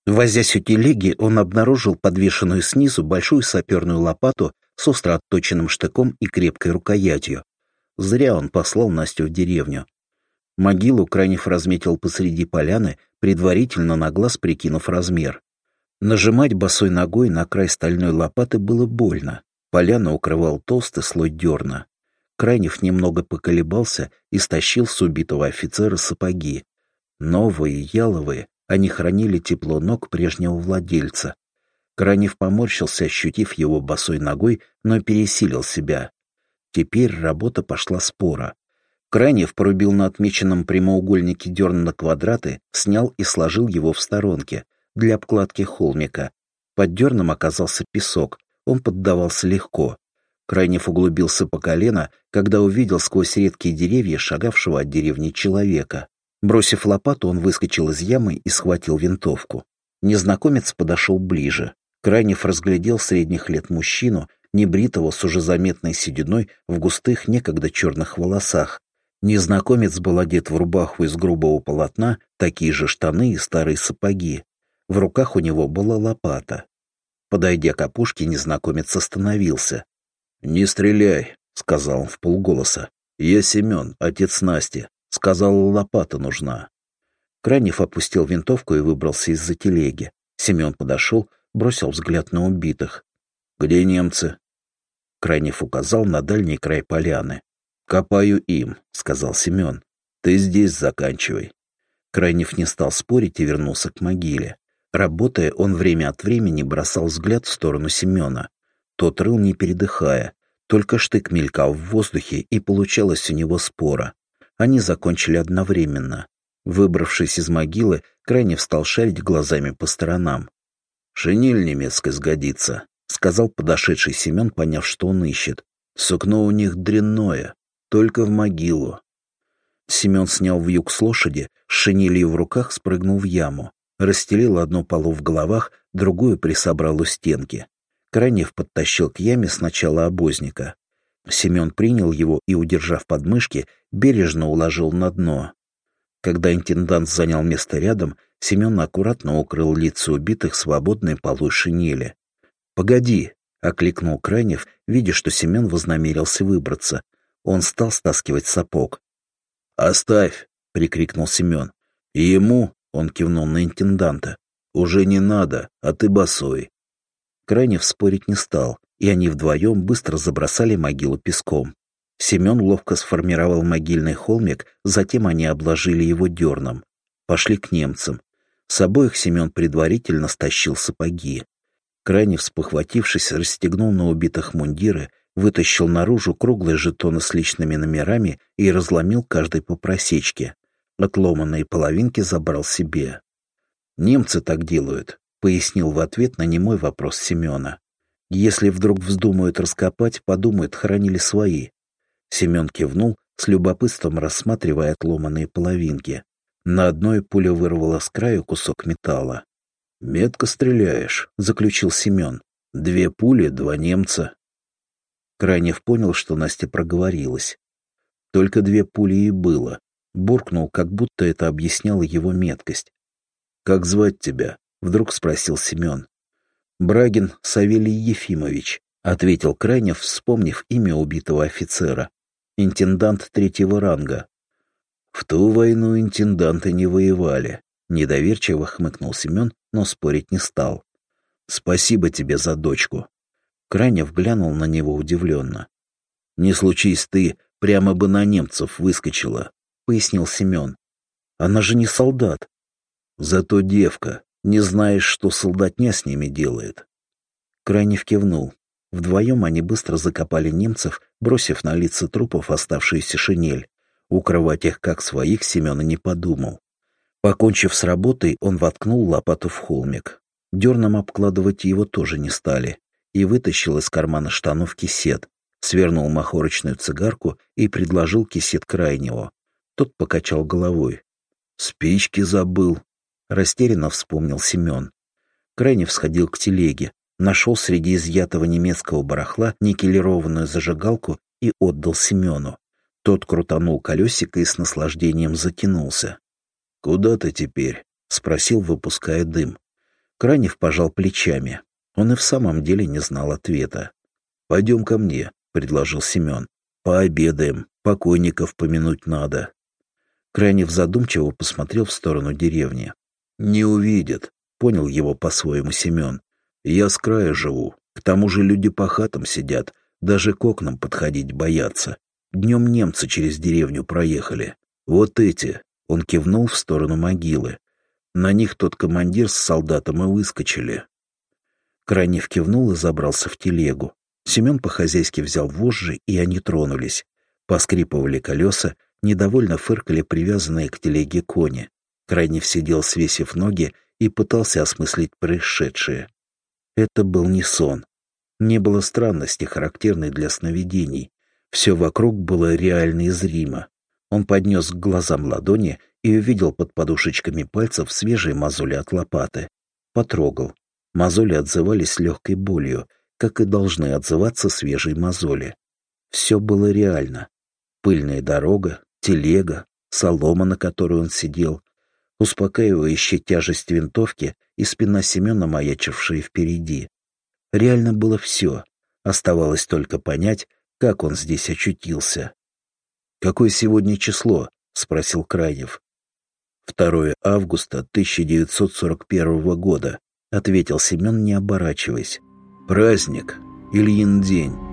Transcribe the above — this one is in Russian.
Возясь у телеги, он обнаружил подвешенную снизу большую саперную лопату с остро отточенным штыком и крепкой рукоятью. Зря он послал Настю в деревню. Могилу Крайнев разметил посреди поляны, предварительно на глаз прикинув размер. Нажимать босой ногой на край стальной лопаты было больно. Поляну укрывал толстый слой дерна. Крайнев немного поколебался и стащил с убитого офицера сапоги. Новые, яловые, они хранили тепло ног прежнего владельца. Крайнев поморщился, ощутив его босой ногой, но пересилил себя. Теперь работа пошла спора. Крайнев порубил на отмеченном прямоугольнике дерн на квадраты, снял и сложил его в сторонке для обкладки холмика. Под дерном оказался песок, он поддавался легко. Крайнев углубился по колено, когда увидел сквозь редкие деревья шагавшего от деревни человека. Бросив лопату, он выскочил из ямы и схватил винтовку. Незнакомец подошел ближе. Крайнев разглядел средних лет мужчину, небритого с уже заметной сединой в густых, некогда черных волосах. Незнакомец был одет в рубаху из грубого полотна, такие же штаны и старые сапоги. В руках у него была лопата. Подойдя к опушке, незнакомец остановился. «Не стреляй», — сказал он вполголоса. «Я Семен, отец Насти. Сказал, лопата нужна». Крайнев опустил винтовку и выбрался из-за телеги. Семен подошел, бросил взгляд на убитых. «Где немцы?» Крайнев указал на дальний край поляны. «Копаю им», — сказал Семен. «Ты здесь заканчивай». Крайнев не стал спорить и вернулся к могиле. Работая, он время от времени бросал взгляд в сторону Семена. Тот рыл, не передыхая. Только штык мелькал в воздухе, и получалось у него спора. Они закончили одновременно. Выбравшись из могилы, Крайнев стал шарить глазами по сторонам. «Шинель немецкая сгодится», — сказал подошедший Семен, поняв, что он ищет. «Сукно у них дрянное, только в могилу». Семен снял вьюг с лошади, с шинелью в руках спрыгнул в яму. Расстелил одну полу в головах, другую присобрал у стенки. Крайнев подтащил к яме сначала обозника. Семен принял его и, удержав подмышки, бережно уложил на дно. Когда интендант занял место рядом, Семен аккуратно укрыл лица убитых свободной полой шинели. «Погоди!» — окликнул Крайнев, видя, что Семен вознамерился выбраться. Он стал стаскивать сапог. «Оставь!» — прикрикнул Семен. «И ему...» — он кивнул на интенданта. «Уже не надо, а ты босой». Крайнев спорить не стал, и они вдвоем быстро забросали могилу песком. Семен ловко сформировал могильный холмик, затем они обложили его дерном. Пошли к немцам. С обоих Семен предварительно стащил сапоги. Крайнев, спохватившись, расстегнул на убитых мундиры, вытащил наружу круглые жетоны с личными номерами и разломил каждый по просечке. Отломанные половинки забрал себе. «Немцы так делают», — пояснил в ответ на немой вопрос Семена. «Если вдруг вздумают раскопать, подумают, хоронили свои». Семен кивнул, с любопытством рассматривая отломанные половинки. На одной пуля вырвала с краю кусок металла. «Метко стреляешь», — заключил Семен. «2 пули, 2 немца». Крайнев понял, что Настя проговорилась. Только 2 пули и было. Буркнул, как будто это объясняло его меткость. «Как звать тебя?» — вдруг спросил Семен. «Брагин Савелий Ефимович», — ответил Крайнев, вспомнив имя убитого офицера. «Интендант 3-го ранга». «В ту войну интенданты не воевали», — недоверчиво хмыкнул Семен, но спорить не стал. «Спасибо тебе за дочку». Крайнев глянул на него удивленно. «Не случись ты, прямо бы на немцев выскочила», — пояснил Семен. «Она же не солдат». «Зато девка. Не знаешь, что солдатня с ними делает». Крайнев кивнул. Вдвоем они быстро закопали немцев, бросив на лица трупов оставшуюся шинель. Укрывать их как своих Семен и не подумал. Покончив с работой, он воткнул лопату в холмик. Дерном обкладывать его тоже не стали. И вытащил из кармана штанов кисет. Свернул махорочную цигарку и предложил кисет Крайневу. Тот покачал головой. «Спички забыл», — растерянно вспомнил Семен. Крайнев сходил к телеге, нашел среди изъятого немецкого барахла никелированную зажигалку и отдал Семену. Тот крутанул колесико и с наслаждением затянулся. «Куда ты теперь?» — спросил, выпуская дым. Кранев пожал плечами. Он и в самом деле не знал ответа. «Пойдем ко мне», — предложил Семен. «Пообедаем, покойников помянуть надо». Кранев задумчиво посмотрел в сторону деревни. «Не увидят», — понял его по-своему Семен. «Я с края живу. К тому же люди по хатам сидят, даже к окнам подходить боятся. Днем немцы через деревню проехали. Вот эти», — он кивнул в сторону могилы. «На них тот командир с солдатом и выскочили». Кранев кивнул и забрался в телегу. Семен по-хозяйски взял вожжи, и они тронулись. Поскрипывали колеса, недовольно фыркали привязанные к телеге кони. Кранев сидел, свесив ноги, и пытался осмыслить происшедшее. Это был не сон. Не было странности, характерной для сновидений. Все вокруг было реально и зримо. Он поднес к глазам ладони и увидел под подушечками пальцев свежие мозоли от лопаты. Потрогал. Мозоли отзывались легкой болью, как и должны отзываться свежие мозоли. Все было реально. Пыльная дорога, телега, солома, на которой он сидел, успокаивающая тяжесть винтовки и спина Семена, маячившая впереди. Реально было все. Оставалось только понять, как он здесь очутился. «Какое сегодня число?» — спросил Кранев. 2 августа 1941 года, — ответил Семен, не оборачиваясь. «Праздник. Ильин день.